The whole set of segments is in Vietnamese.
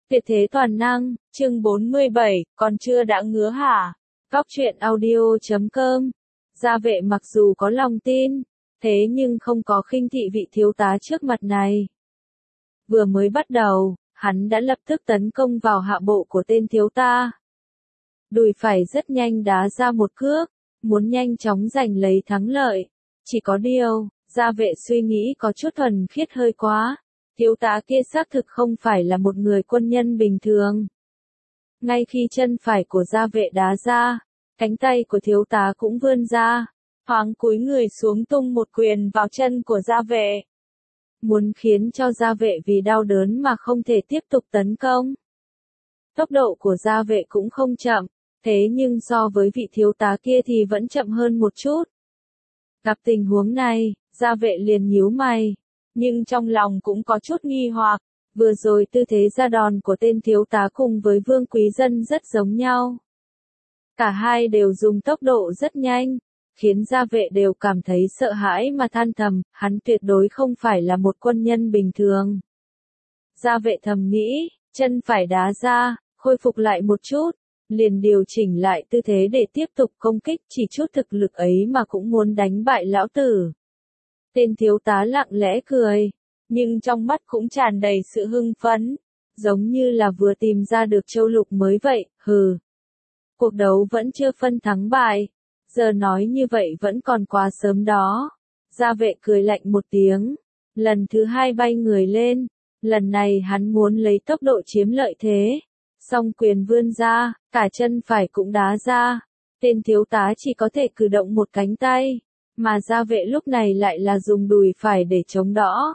Tuyệt thế toàn năng, chương 47, còn chưa đã ngứa hả? Góc truyện audio.com. Gia vệ mặc dù có lòng tin, thế nhưng không có khinh thị vị thiếu tá trước mặt này. Vừa mới bắt đầu, hắn đã lập tức tấn công vào hạ bộ của tên thiếu tá. Đùi phải rất nhanh đá ra một cước, muốn nhanh chóng giành lấy thắng lợi. Chỉ có điều, Gia vệ suy nghĩ có chút thuần khiết hơi quá. Thiếu tá kia xác thực không phải là một người quân nhân bình thường. Ngay khi chân phải của Gia vệ đá ra, cánh tay của thiếu tá cũng vươn ra, thoáng cúi người xuống tung một quyền vào chân của Gia vệ. Muốn khiến cho Gia vệ vì đau đớn mà không thể tiếp tục tấn công. Tốc độ của Gia vệ cũng không chậm, thế nhưng so với vị thiếu tá kia thì vẫn chậm hơn một chút. Gặp tình huống này, Gia vệ liền nhíu mày. Nhưng trong lòng cũng có chút nghi hoặc, vừa rồi tư thế ra đòn của tên thiếu tá cùng với Vương Quý Dân rất giống nhau. Cả hai đều dùng tốc độ rất nhanh, khiến Gia vệ đều cảm thấy sợ hãi mà than thầm, hắn tuyệt đối không phải là một quân nhân bình thường. Gia vệ thầm nghĩ, chân phải đá ra, khôi phục lại một chút, liền điều chỉnh lại tư thế để tiếp tục công kích, chỉ chút thực lực ấy mà cũng muốn đánh bại lão tử. Tên thiếu tá lặng lẽ cười, nhưng trong mắt cũng tràn đầy sự hưng phấn, giống như là vừa tìm ra được châu lục mới vậy, hừ. Cuộc đấu vẫn chưa phân thắng bại, giờ nói như vậy vẫn còn quá sớm đó. Gia vệ cười lạnh một tiếng, lần thứ hai bay người lên, lần này hắn muốn lấy tốc độ chiếm lợi thế. Song quyền vươn ra, cả chân phải cũng đá ra, tên thiếu tá chỉ có thể cử động một cánh tay. Mà Gia vệ lúc này lại là dùng đùi phải để chống đỡ.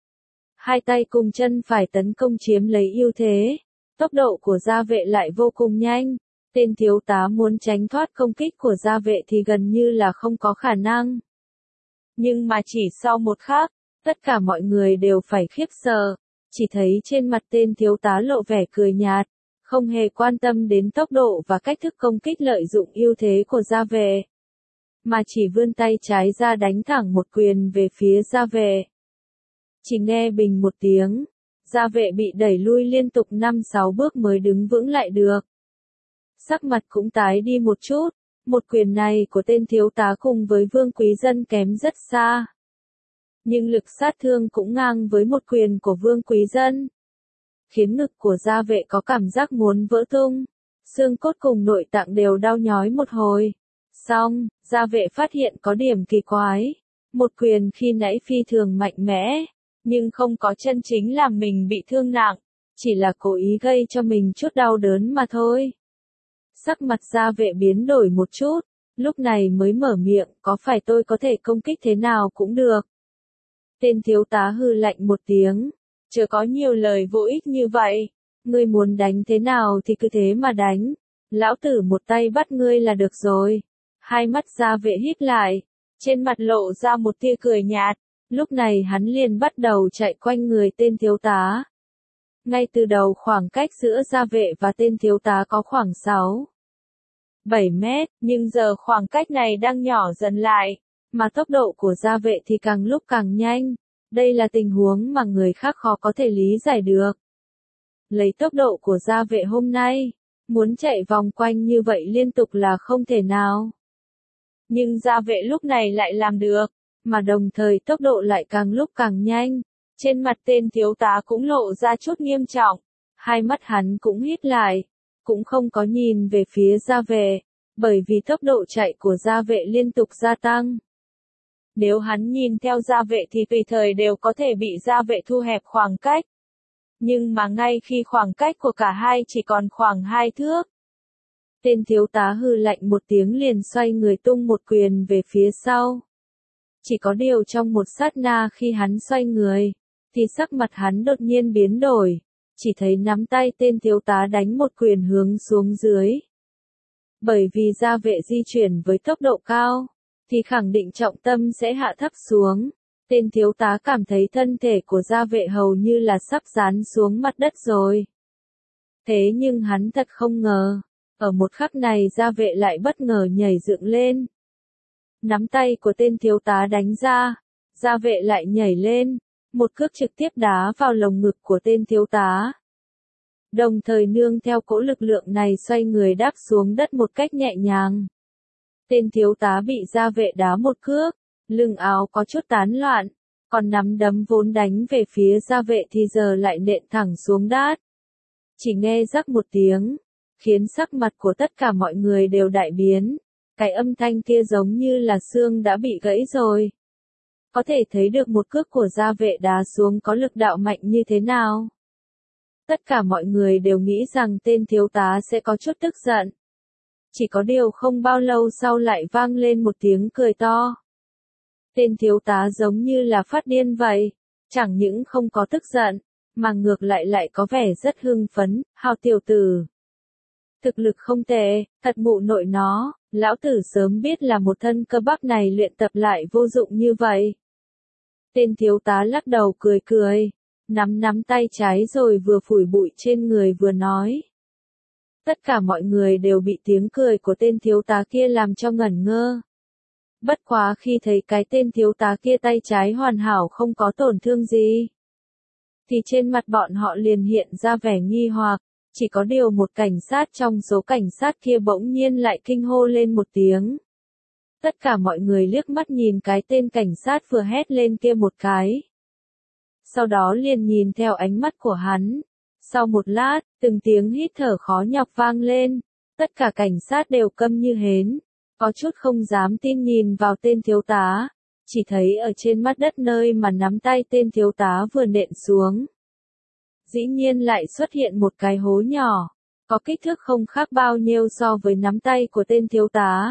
Hai tay cùng chân phải tấn công chiếm lấy ưu thế. Tốc độ của Gia vệ lại vô cùng nhanh. Tên thiếu tá muốn tránh thoát công kích của Gia vệ thì gần như là không có khả năng. Nhưng mà chỉ sau một khắc, tất cả mọi người đều phải khiếp sợ. Chỉ thấy trên mặt tên thiếu tá lộ vẻ cười nhạt, không hề quan tâm đến tốc độ và cách thức công kích lợi dụng ưu thế của Gia vệ. Mà chỉ vươn tay trái ra đánh thẳng một quyền về phía Gia vệ. Chỉ nghe bình một tiếng, Gia vệ bị đẩy lui liên tục 5-6 bước mới đứng vững lại được. Sắc mặt cũng tái đi một chút, một quyền này của tên thiếu tá cùng với Vương Quý Dân kém rất xa. Nhưng lực sát thương cũng ngang với một quyền của Vương Quý Dân. Khiến ngực của Gia vệ có cảm giác muốn vỡ tung, xương cốt cùng nội tạng đều đau nhói một hồi. Xong, Gia vệ phát hiện có điểm kỳ quái. Một quyền khi nãy phi thường mạnh mẽ, nhưng không có chân chính làm mình bị thương nặng, chỉ là cố ý gây cho mình chút đau đớn mà thôi. Sắc mặt Gia vệ biến đổi một chút, lúc này mới mở miệng, có phải tôi có thể công kích thế nào cũng được. Tên thiếu tá hừ lạnh một tiếng, chưa có nhiều lời vô ích như vậy, ngươi muốn đánh thế nào thì cứ thế mà đánh, lão tử một tay bắt ngươi là được rồi. Hai mắt Gia vệ híp lại, trên mặt lộ ra một tia cười nhạt, lúc này hắn liền bắt đầu chạy quanh người tên thiếu tá. Ngay từ đầu khoảng cách giữa Gia vệ và tên thiếu tá có khoảng 6-7 mét, nhưng giờ khoảng cách này đang nhỏ dần lại, mà tốc độ của Gia vệ thì càng lúc càng nhanh. Đây là tình huống mà người khác khó có thể lý giải được. Lấy tốc độ của Gia vệ hôm nay, muốn chạy vòng quanh như vậy liên tục là không thể nào. Nhưng Gia vệ lúc này lại làm được, mà đồng thời tốc độ lại càng lúc càng nhanh. Trên mặt tên thiếu tá cũng lộ ra chút nghiêm trọng, hai mắt hắn cũng híp lại, cũng không có nhìn về phía Gia vệ, bởi vì tốc độ chạy của Gia vệ liên tục gia tăng. Nếu hắn nhìn theo Gia vệ thì tùy thời đều có thể bị Gia vệ thu hẹp khoảng cách. Nhưng mà ngay khi khoảng cách của cả hai chỉ còn khoảng 2 thước. Tên thiếu tá hừ lạnh một tiếng liền xoay người tung một quyền về phía sau. Chỉ có điều trong một sát na khi hắn xoay người, thì sắc mặt hắn đột nhiên biến đổi, chỉ thấy nắm tay tên thiếu tá đánh một quyền hướng xuống dưới. Bởi vì Gia vệ di chuyển với tốc độ cao, thì khẳng định trọng tâm sẽ hạ thấp xuống. Tên thiếu tá cảm thấy thân thể của Gia vệ hầu như là sắp dán xuống mặt đất rồi. Thế nhưng hắn thật không ngờ, ở một khắc này Gia vệ lại bất ngờ nhảy dựng lên. Nắm tay của tên thiếu tá đánh ra, Gia vệ lại nhảy lên, một cước trực tiếp đá vào lồng ngực của tên thiếu tá. đồng thời nương theo cỗ lực lượng này xoay người đáp xuống đất một cách nhẹ nhàng. Tên thiếu tá bị gia vệ đá một cước, lưng áo có chút tán loạn, còn nắm đấm vốn đánh về phía gia vệ thì giờ lại nện thẳng xuống đát. Chỉ nghe rắc một tiếng, khiến sắc mặt của tất cả mọi người đều đại biến. Cái âm thanh kia giống như là xương đã bị gãy rồi. Có thể thấy được một cước của gia vệ đá xuống có lực đạo mạnh như thế nào. Tất cả mọi người đều nghĩ rằng tên thiếu tá sẽ có chút tức giận. Chỉ có điều không bao lâu sau lại vang lên một tiếng cười to. Tên thiếu tá giống như là phát điên vậy, chẳng những không có tức giận, mà ngược lại có vẻ rất hưng phấn. Hào tiểu tử, thực lực không tệ, thật mụ nội nó, lão tử sớm biết là một thân cơ bắp này luyện tập lại vô dụng như vậy. Tên thiếu tá lắc đầu cười cười, nắm tay trái rồi vừa phủi bụi trên người vừa nói. Tất cả mọi người đều bị tiếng cười của tên thiếu tá kia làm cho ngẩn ngơ. Bất quá khi thấy cái tên thiếu tá kia tay trái hoàn hảo không có tổn thương gì, thì trên mặt bọn họ liền hiện ra vẻ nghi hoặc. Chỉ có điều một cảnh sát trong số cảnh sát kia bỗng nhiên lại kinh hô lên một tiếng. Tất cả mọi người liếc mắt nhìn cái tên cảnh sát vừa hét lên kia một cái. Sau đó liền nhìn theo ánh mắt của hắn. Sau một lát, từng tiếng hít thở khó nhọc vang lên. Tất cả cảnh sát đều câm như hến. Có chút không dám tin nhìn vào tên thiếu tá. Chỉ thấy ở trên mặt đất nơi mà nắm tay tên thiếu tá vừa nện xuống, dĩ nhiên lại xuất hiện một cái hố nhỏ, có kích thước không khác bao nhiêu so với nắm tay của tên thiếu tá.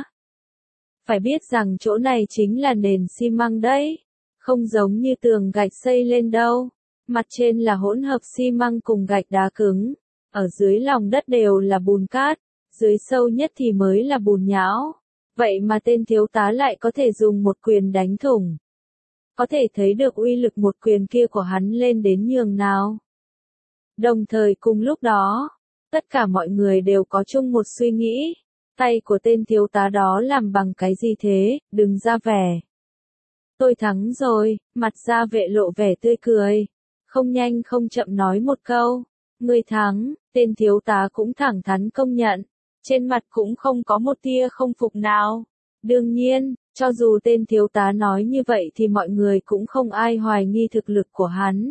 Phải biết rằng chỗ này chính là nền xi măng đấy, không giống như tường gạch xây lên đâu. Mặt trên là hỗn hợp xi măng cùng gạch đá cứng, ở dưới lòng đất đều là bùn cát, dưới sâu nhất thì mới là bùn nhão. Vậy mà tên thiếu tá lại có thể dùng một quyền đánh thủng. Có thể thấy được uy lực một quyền kia của hắn lên đến nhường nào. Đồng thời cùng lúc đó, tất cả mọi người đều có chung một suy nghĩ. Tay của tên thiếu tá đó làm bằng cái gì thế, đừng ra vẻ. Tôi thắng rồi, mặt gia vệ lộ vẻ tươi cười. Không nhanh không chậm nói một câu. Người thắng, tên thiếu tá cũng thẳng thắn công nhận. Trên mặt cũng không có một tia không phục nào. Đương nhiên, cho dù tên thiếu tá nói như vậy thì mọi người cũng không ai hoài nghi thực lực của hắn.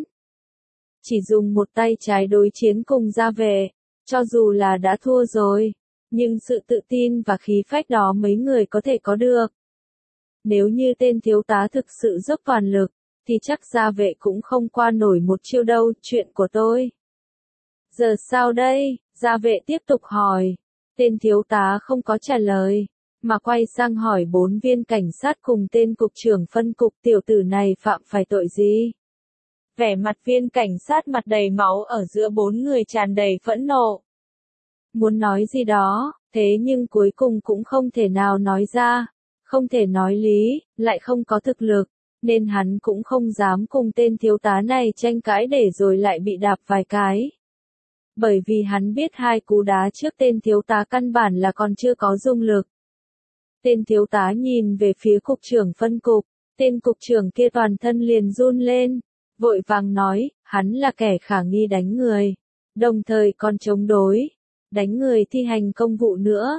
Chỉ dùng một tay trái đối chiến cùng gia vệ, cho dù là đã thua rồi, nhưng sự tự tin và khí phách đó mấy người có thể có được. Nếu như tên thiếu tá thực sự dốc toàn lực, thì chắc gia vệ cũng không qua nổi một chiêu đâu. Chuyện của tôi. Giờ sao đây? Gia vệ tiếp tục hỏi. Tên thiếu tá không có trả lời, mà quay sang hỏi 4 viên cảnh sát cùng tên cục trưởng phân cục. Tiểu tử này phạm phải tội gì? Vẻ mặt viên cảnh sát mặt đầy máu ở giữa 4 người tràn đầy phẫn nộ. Muốn nói gì đó, thế nhưng cuối cùng cũng không thể nào nói ra, không thể nói lý, lại không có thực lực, nên hắn cũng không dám cùng tên thiếu tá này tranh cãi để rồi lại bị đạp vài cái. Bởi vì hắn biết 2 cú đá trước tên thiếu tá căn bản là còn chưa có dung lực. Tên thiếu tá nhìn về phía cục trưởng phân cục, tên cục trưởng kia toàn thân liền run lên, vội vàng nói, hắn là kẻ khả nghi đánh người, đồng thời còn chống đối, đánh người thi hành công vụ nữa.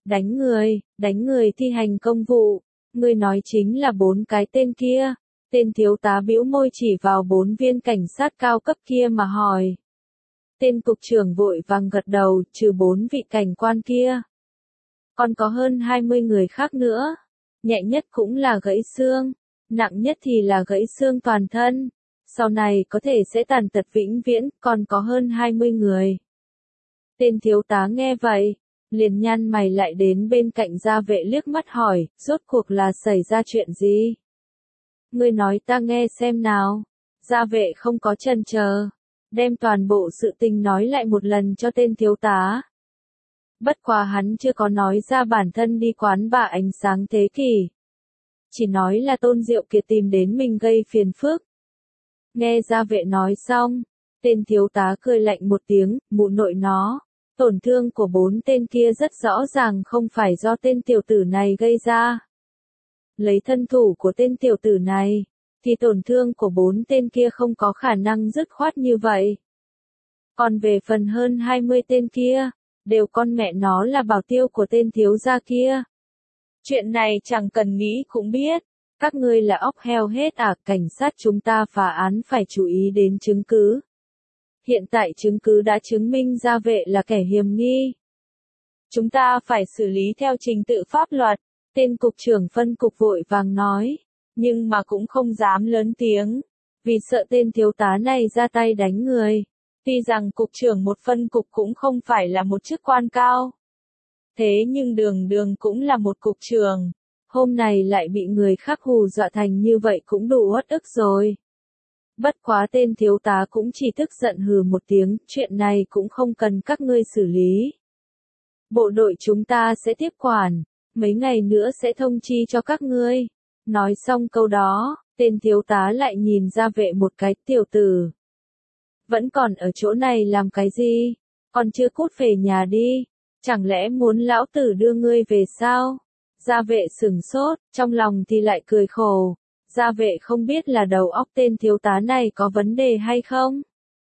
Đánh người thi hành công vụ, người nói chính là 4 cái tên kia. Tên thiếu tá bĩu môi chỉ vào 4 viên cảnh sát cao cấp kia mà hỏi. Tên cục trưởng vội vàng gật đầu, trừ 4 vị cảnh quan kia, còn có hơn 20 người khác nữa. Nhẹ nhất cũng là gãy xương, nặng nhất thì là gãy xương toàn thân. Sau này có thể sẽ tàn tật vĩnh viễn, còn có hơn 20 người. Tên thiếu tá nghe vậy, liền nhăn mày lại đến bên cạnh gia vệ liếc mắt hỏi, rốt cuộc là xảy ra chuyện gì? Ngươi nói ta nghe xem nào. Gia vệ không có chần chờ, đem toàn bộ sự tình nói lại một lần cho tên thiếu tá. Bất quá hắn chưa có nói ra bản thân đi quán bà ánh sáng thế kỷ. Chỉ nói là Tôn Diệu Kiệt tìm đến mình gây phiền phức. Nghe gia vệ nói xong, tên thiếu tá cười lạnh một tiếng, mụ nội nó. Tổn thương của 4 tên kia rất rõ ràng không phải do tên tiểu tử này gây ra. Lấy thân thủ của tên tiểu tử này, thì tổn thương của 4 tên kia không có khả năng dứt khoát như vậy. Còn về phần hơn 20 tên kia, đều con mẹ nó là bảo tiêu của tên thiếu gia kia. Chuyện này chẳng cần nghĩ cũng biết. Các ngươi là óc heo hết à, cảnh sát chúng ta phá án phải chú ý đến chứng cứ. Hiện tại chứng cứ đã chứng minh Gia Vệ là kẻ hiểm nghi. Chúng ta phải xử lý theo trình tự pháp luật, tên cục trưởng phân cục vội vàng nói, nhưng mà cũng không dám lớn tiếng, vì sợ tên thiếu tá này ra tay đánh người. Tuy rằng cục trưởng một phân cục cũng không phải là một chức quan cao. Thế nhưng đường đường cũng là một cục trưởng. Hôm nay lại bị người khác hù dọa thành như vậy cũng đủ uất ức rồi. Bất quá tên thiếu tá cũng chỉ tức giận hừ một tiếng, chuyện này cũng không cần các ngươi xử lý. Bộ đội chúng ta sẽ tiếp quản, mấy ngày nữa sẽ thông chi cho các ngươi. Nói xong câu đó, tên thiếu tá lại nhìn Gia Vệ một cái, tiểu tử. Vẫn còn ở chỗ này làm cái gì? Còn chưa cút về nhà đi. Chẳng lẽ muốn lão tử đưa ngươi về sao? Gia Vệ sửng sốt, trong lòng thì lại cười khổ. Gia Vệ không biết là đầu óc tên thiếu tá này có vấn đề hay không?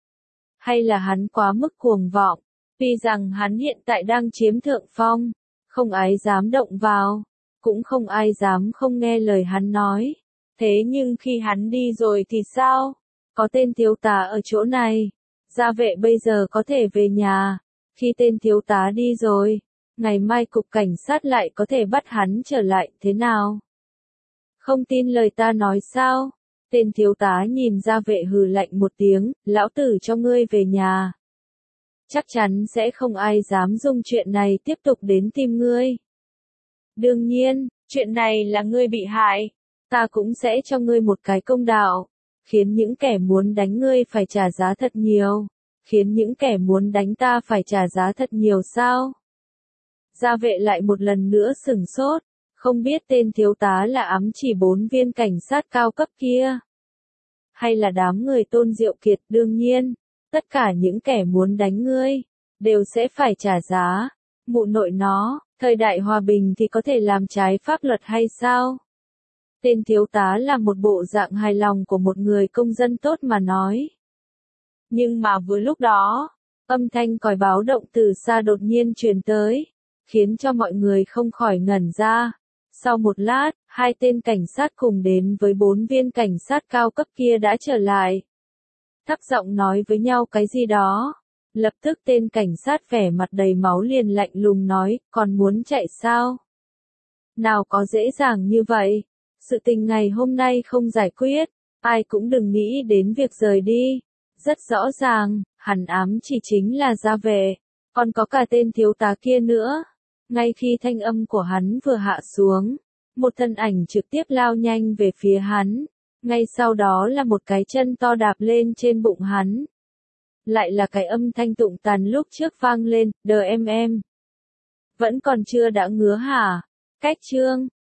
Hay là hắn quá mức cuồng vọng? Tuy rằng hắn hiện tại đang chiếm thượng phong, không ai dám động vào, cũng không ai dám không nghe lời hắn nói. Thế nhưng khi hắn đi rồi thì sao? Có tên thiếu tá ở chỗ này, Gia Vệ bây giờ có thể về nhà. Khi tên thiếu tá đi rồi, ngày mai cục cảnh sát lại có thể bắt hắn trở lại, thế nào? Không tin lời ta nói sao? Tên thiếu tá nhìn Gia Vệ hừ lạnh một tiếng, lão tử cho ngươi về nhà. Chắc chắn sẽ không ai dám dùng chuyện này tiếp tục đến tìm ngươi. Đương nhiên, chuyện này là ngươi bị hại, ta cũng sẽ cho ngươi một cái công đạo, khiến những kẻ muốn đánh ngươi phải trả giá thật nhiều, khiến những kẻ muốn đánh ta phải trả giá thật nhiều sao? Gia Vệ lại một lần nữa sửng sốt, không biết tên thiếu tá là ám chỉ 4 viên cảnh sát cao cấp kia, hay là đám người Tôn Diệu Kiệt. Đương nhiên, tất cả những kẻ muốn đánh ngươi, đều sẽ phải trả giá. Mụ nội nó, thời đại hòa bình thì có thể làm trái pháp luật hay sao? Tên thiếu tá là một bộ dạng hài lòng của một người công dân tốt mà nói. Nhưng mà vừa lúc đó, âm thanh còi báo động từ xa đột nhiên truyền tới, khiến cho mọi người không khỏi ngẩn ra. Sau một lát, 2 tên cảnh sát cùng đến với 4 viên cảnh sát cao cấp kia đã trở lại. Thấp giọng nói với nhau cái gì đó. Lập tức tên cảnh sát vẻ mặt đầy máu liền lạnh lùng nói, còn muốn chạy sao? Nào có dễ dàng như vậy. Sự tình ngày hôm nay không giải quyết, ai cũng đừng nghĩ đến việc rời đi. Rất rõ ràng, hắn ám chỉ chính là Gia Vệ, còn có cả tên thiếu tá kia nữa. Ngay khi thanh âm của hắn vừa hạ xuống, một thân ảnh trực tiếp lao nhanh về phía hắn. Ngay sau đó là một cái chân to đạp lên trên bụng hắn. Lại là cái âm thanh tụng tàn lúc trước vang lên, đờ em. Vẫn còn chưa đã ngứa hả? Cách chương